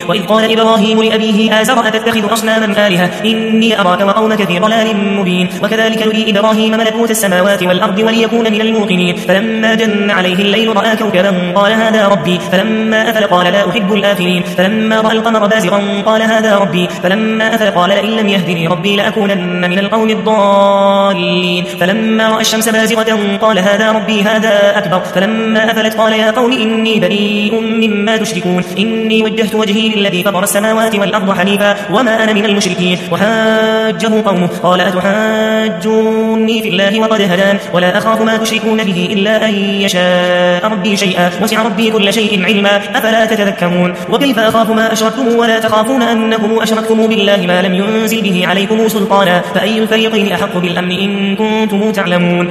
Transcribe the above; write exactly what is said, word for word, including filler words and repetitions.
وإذ قال إبراهيم لأبيه آزر أتتخذ أصناما آلهة إني أراك وقومك في ضلال مبين وكذلك نري إبراهيم ملكوت السماوات والأرض وليكون من الموقنين فلما جن عليه الليل رأى كوكبا قال هذا ربي فلما أفل قال لا أحب الآفلين فلما رأى القمر بازغا قال هذا ربي فلما أفل قال لئن لم يهدني ربي لأكونن من القوم الضالين فلما رأى الشمس بازغة قال هذا ربي هذا أكبر فلما أفلت قال يا قوم إني بريء مما تشركون إني وجهت وجهي للذي فطر السماوات والأرض حنيفا وما أنا من المشركين وحاجه قومه قال أتحاجوني في الله وقد هدان ولا أخاف ما تشركون به إلا أن يشاء ربي شيئا وسع ربي كل شيء علما أفلا تتذكرون وكيف أخاف ما أشركتم ولا تخافون أنكم أشركتم بالله ما لم ينزل به عليكم سلطانا فأي الفريقين أحق بالأمن إن كنتم تعلمون